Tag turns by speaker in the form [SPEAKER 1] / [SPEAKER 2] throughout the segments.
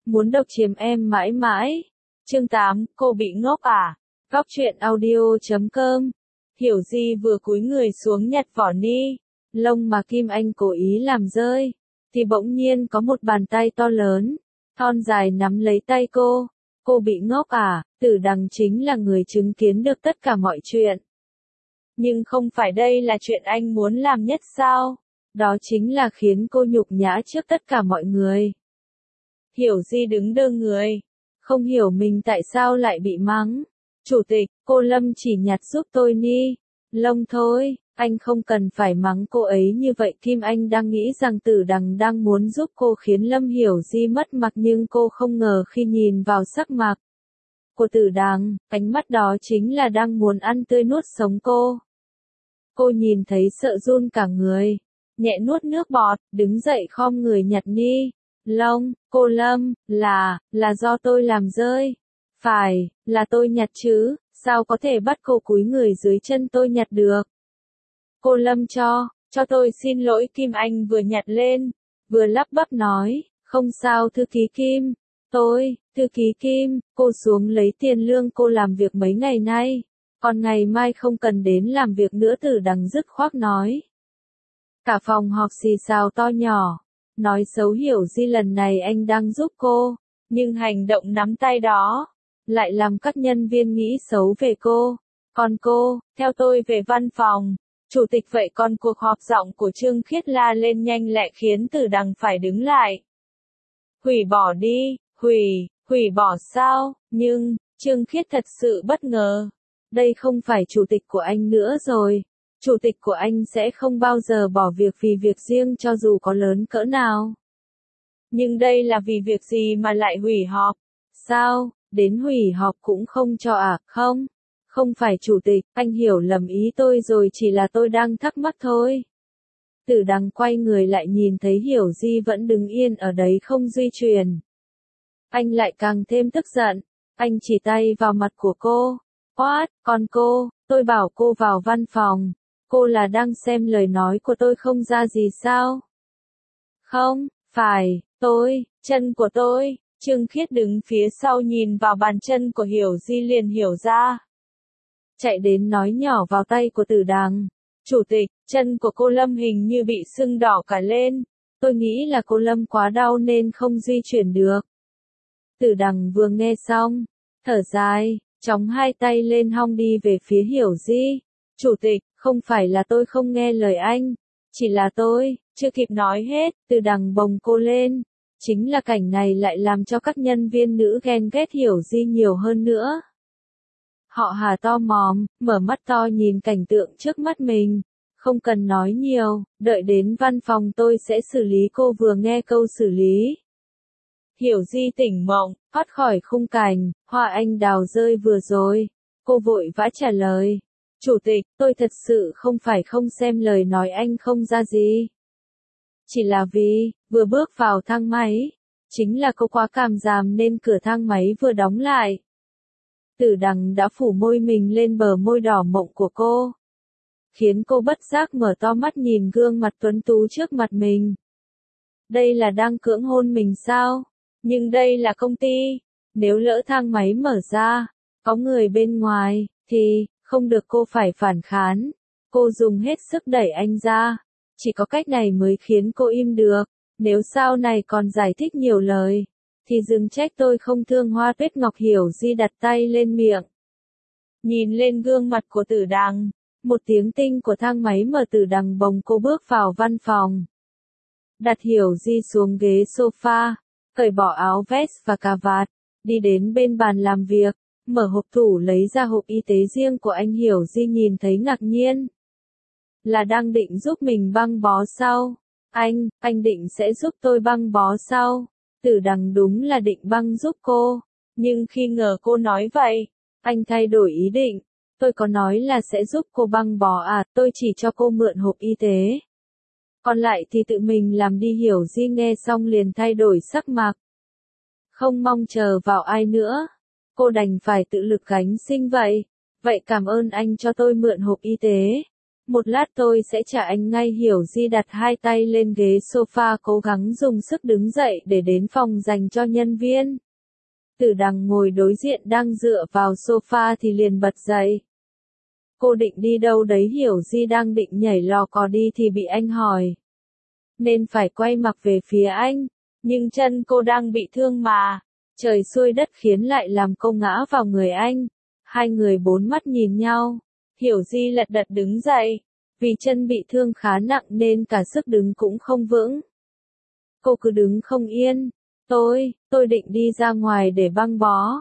[SPEAKER 1] muốn độc chiếm em mãi mãi. Chương 8, cô bị ngốc à? Góc truyện audio.com. Hiểu Di vừa cúi người xuống nhặt vỏ ni lông mà Kim Anh cố ý làm rơi, thì bỗng nhiên có một bàn tay to lớn, thon dài nắm lấy tay cô. Cô bị ngốc à? Tử Đằng chính là người chứng kiến được tất cả mọi chuyện. Nhưng không phải đây là chuyện anh muốn làm nhất sao? Đó chính là khiến cô nhục nhã trước tất cả mọi người. Hiểu Di đứng đơ người, không hiểu mình tại sao lại bị mắng. Chủ tịch, cô Lâm chỉ nhặt giúp tôi ni lông thôi, anh không cần phải mắng cô ấy như vậy. Kim Anh đang nghĩ rằng Tử Đằng đang muốn giúp cô khiến Lâm Hiểu Di mất mặt, nhưng cô không ngờ khi nhìn vào sắc mặt của Tử Đằng, ánh mắt đó chính là đang muốn ăn tươi nuốt sống cô. Cô nhìn thấy sợ run cả người, nhẹ nuốt nước bọt, đứng dậy khom người nhặt ni lông. Cô Lâm, là do tôi làm rơi. Phải, là tôi nhặt chứ, sao có thể bắt cô cúi người dưới chân tôi nhặt được. Cô Lâm cho tôi xin lỗi. Kim Anh vừa nhặt lên, vừa lắp bắp nói, không sao thư ký Kim, thư ký Kim, cô xuống lấy tiền lương cô làm việc mấy ngày nay, còn ngày mai không cần đến làm việc nữa. Tử Đằng dứt khoát nói. Cả phòng họp xì xào to nhỏ, nói xấu Hiểu Di lần này anh đang giúp cô, nhưng hành động nắm tay đó lại làm các nhân viên nghĩ xấu về cô. Còn cô, theo tôi về văn phòng. Chủ tịch vậy còn cuộc họp giọng của Trương Khiết la lên nhanh lẹ khiến Tử Đằng phải đứng lại. Hủy bỏ đi, hủy bỏ sao? Nhưng, Trương Khiết thật sự bất ngờ. Đây không phải chủ tịch của anh nữa rồi. Chủ tịch của anh sẽ không bao giờ bỏ việc vì việc riêng cho dù có lớn cỡ nào. Nhưng đây là vì việc gì mà lại hủy họp? Sao, đến hủy họp cũng không cho à? Không phải chủ tịch, anh hiểu lầm ý tôi rồi, chỉ là tôi đang thắc mắc thôi. Tử Đằng quay người lại nhìn thấy Hiểu Di vẫn đứng yên ở đấy không di chuyển. Anh lại càng thêm tức giận, anh chỉ tay vào mặt của cô. What, còn cô, tôi bảo cô vào văn phòng, cô là đang xem lời nói của tôi không ra gì sao? Không, phải, chân của tôi. Trương Khiết đứng phía sau nhìn vào bàn chân của Hiểu Di liền hiểu ra. Chạy đến nói nhỏ vào tay của Tử Đằng. Chủ tịch, chân của cô Lâm hình như bị sưng đỏ cả lên. Tôi nghĩ là cô Lâm quá đau nên không di chuyển được. Tử Đằng vừa nghe xong, thở dài, chóng hai tay lên hông đi về phía Hiểu Di. Chủ tịch, không phải là tôi không nghe lời anh, chỉ là tôi, chưa kịp nói hết, Tử Đằng bồng cô lên. Chính là cảnh này lại làm cho các nhân viên nữ ghen ghét Hiểu Di nhiều hơn nữa. Họ hà to mồm, mở mắt to nhìn cảnh tượng trước mắt mình. Không cần nói nhiều, đợi đến văn phòng tôi sẽ xử lý cô. Vừa nghe câu xử lý, Hiểu Di tỉnh mộng, thoát khỏi khung cảnh hoa anh đào rơi vừa rồi. Cô vội vã trả lời. Chủ tịch, tôi thật sự không phải không xem lời nói anh không ra gì. Chỉ là vì, vừa bước vào thang máy, chính là cô quá cảm giảm nên cửa thang máy vừa đóng lại. Tử Đằng đã phủ môi mình lên bờ môi đỏ mộng của cô, khiến cô bất giác mở to mắt nhìn gương mặt tuấn tú trước mặt mình. Đây là đang cưỡng hôn mình sao? Nhưng đây là công ty, nếu lỡ thang máy mở ra, có người bên ngoài, thì, không được. Cô phải phản kháng. Cô dùng hết sức đẩy anh ra. Chỉ có cách này mới khiến cô im được. Nếu sau này còn giải thích nhiều lời, thì đừng trách tôi không thương hoa tuyết ngọc. Hiểu Di đặt tay lên miệng, nhìn lên gương mặt của Tử Đằng. Một tiếng tinh của thang máy mở. Tử Đằng bồng cô bước vào văn phòng, đặt Hiểu Di xuống ghế sofa, cởi bỏ áo vest và cà vạt, đi đến bên bàn làm việc, mở hộp tủ lấy ra hộp y tế riêng của anh. Hiểu Di nhìn thấy ngạc nhiên. Là đang định giúp mình băng bó sao? Anh định sẽ giúp tôi băng bó sao? Tử Đằng đúng là định băng giúp cô, nhưng khi ngờ cô nói vậy, anh thay đổi ý định. Tôi có nói là sẽ giúp cô băng bó à? Tôi chỉ cho cô mượn hộp y tế, còn lại thì tự mình làm đi. Hiểu Di nghe xong liền thay đổi sắc mặt, không mong chờ vào ai nữa. Cô đành phải tự lực gánh sinh vậy. Vậy cảm ơn anh cho tôi mượn hộp y tế. Một lát tôi sẽ trả anh ngay. Hiểu Di đặt hai tay lên ghế sofa cố gắng dùng sức đứng dậy để đến phòng dành cho nhân viên. Tử Đằng ngồi đối diện đang dựa vào sofa thì liền bật dậy. Cô định đi đâu đấy? Hiểu Di đang định nhảy lò cò đi thì bị anh hỏi. Nên phải quay mặt về phía anh, nhưng chân cô đang bị thương mà. Trời xuôi đất khiến lại làm cô ngã vào người anh. Hai người bốn mắt nhìn nhau. Hiểu Di lật đật đứng dậy. Vì chân bị thương khá nặng nên cả sức đứng cũng không vững. Cô cứ đứng không yên. Tôi định đi ra ngoài để băng bó.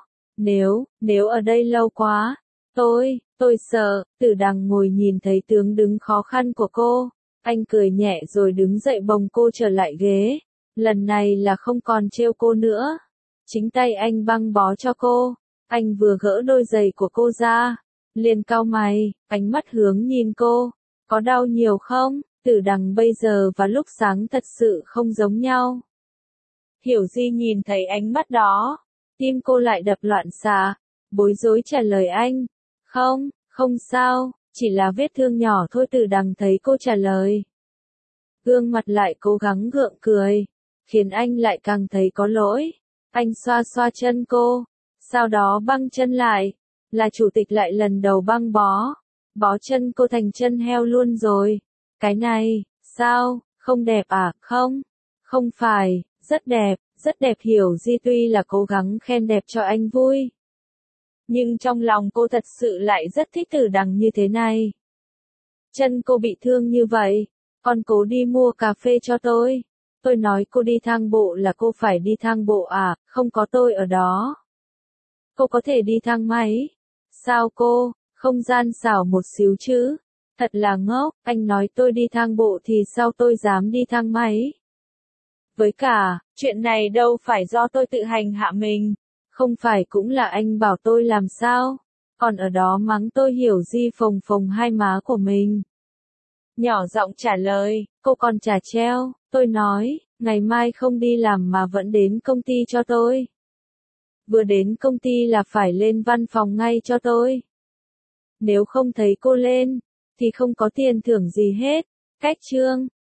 [SPEAKER 1] Nếu ở đây lâu quá, tôi sợ. Tử Đằng ngồi nhìn thấy tướng đứng khó khăn của cô. Anh cười nhẹ rồi đứng dậy bồng cô trở lại ghế. Lần này là không còn trêu cô nữa. Chính tay anh băng bó cho cô. Anh vừa gỡ đôi giày của cô ra, liền cau mày, ánh mắt hướng nhìn cô. Có đau nhiều không? Tử Đằng bây giờ và lúc sáng thật sự không giống nhau. Hiểu Di nhìn thấy ánh mắt đó, tim cô lại đập loạn xạ, bối rối trả lời anh. Không sao, chỉ là vết thương nhỏ thôi. Tử Đằng thấy cô trả lời, gương mặt lại cố gắng gượng cười, khiến anh lại càng thấy có lỗi. Anh xoa xoa chân cô, sau đó băng chân lại. Là chủ tịch lại lần đầu băng bó chân cô thành chân heo luôn rồi. Cái này, sao, không đẹp à? Không phải, rất đẹp. Hiểu Di tuy là cố gắng khen đẹp cho anh vui, nhưng trong lòng cô thật sự lại rất thích Tử Đằng như thế này. Chân cô bị thương như vậy, con cố đi mua cà phê cho tôi. Tôi nói cô đi thang bộ là cô phải đi thang bộ à, không có tôi ở đó. Cô có thể đi thang máy. Sao cô, không gian xảo một xíu chứ? Thật là ngốc, anh nói tôi đi thang bộ thì sao tôi dám đi thang máy? Với cả, chuyện này đâu phải do tôi tự hành hạ mình. Không phải cũng là anh bảo tôi làm sao? Còn ở đó mắng tôi. Hiểu Di phồng phồng hai má của mình, nhỏ giọng trả lời, cô còn chả treo. Tôi nói, ngày mai không đi làm mà vẫn đến công ty cho tôi. Vừa đến công ty là phải lên văn phòng ngay cho tôi. Nếu không thấy cô lên, thì không có tiền thưởng gì hết. Cách chương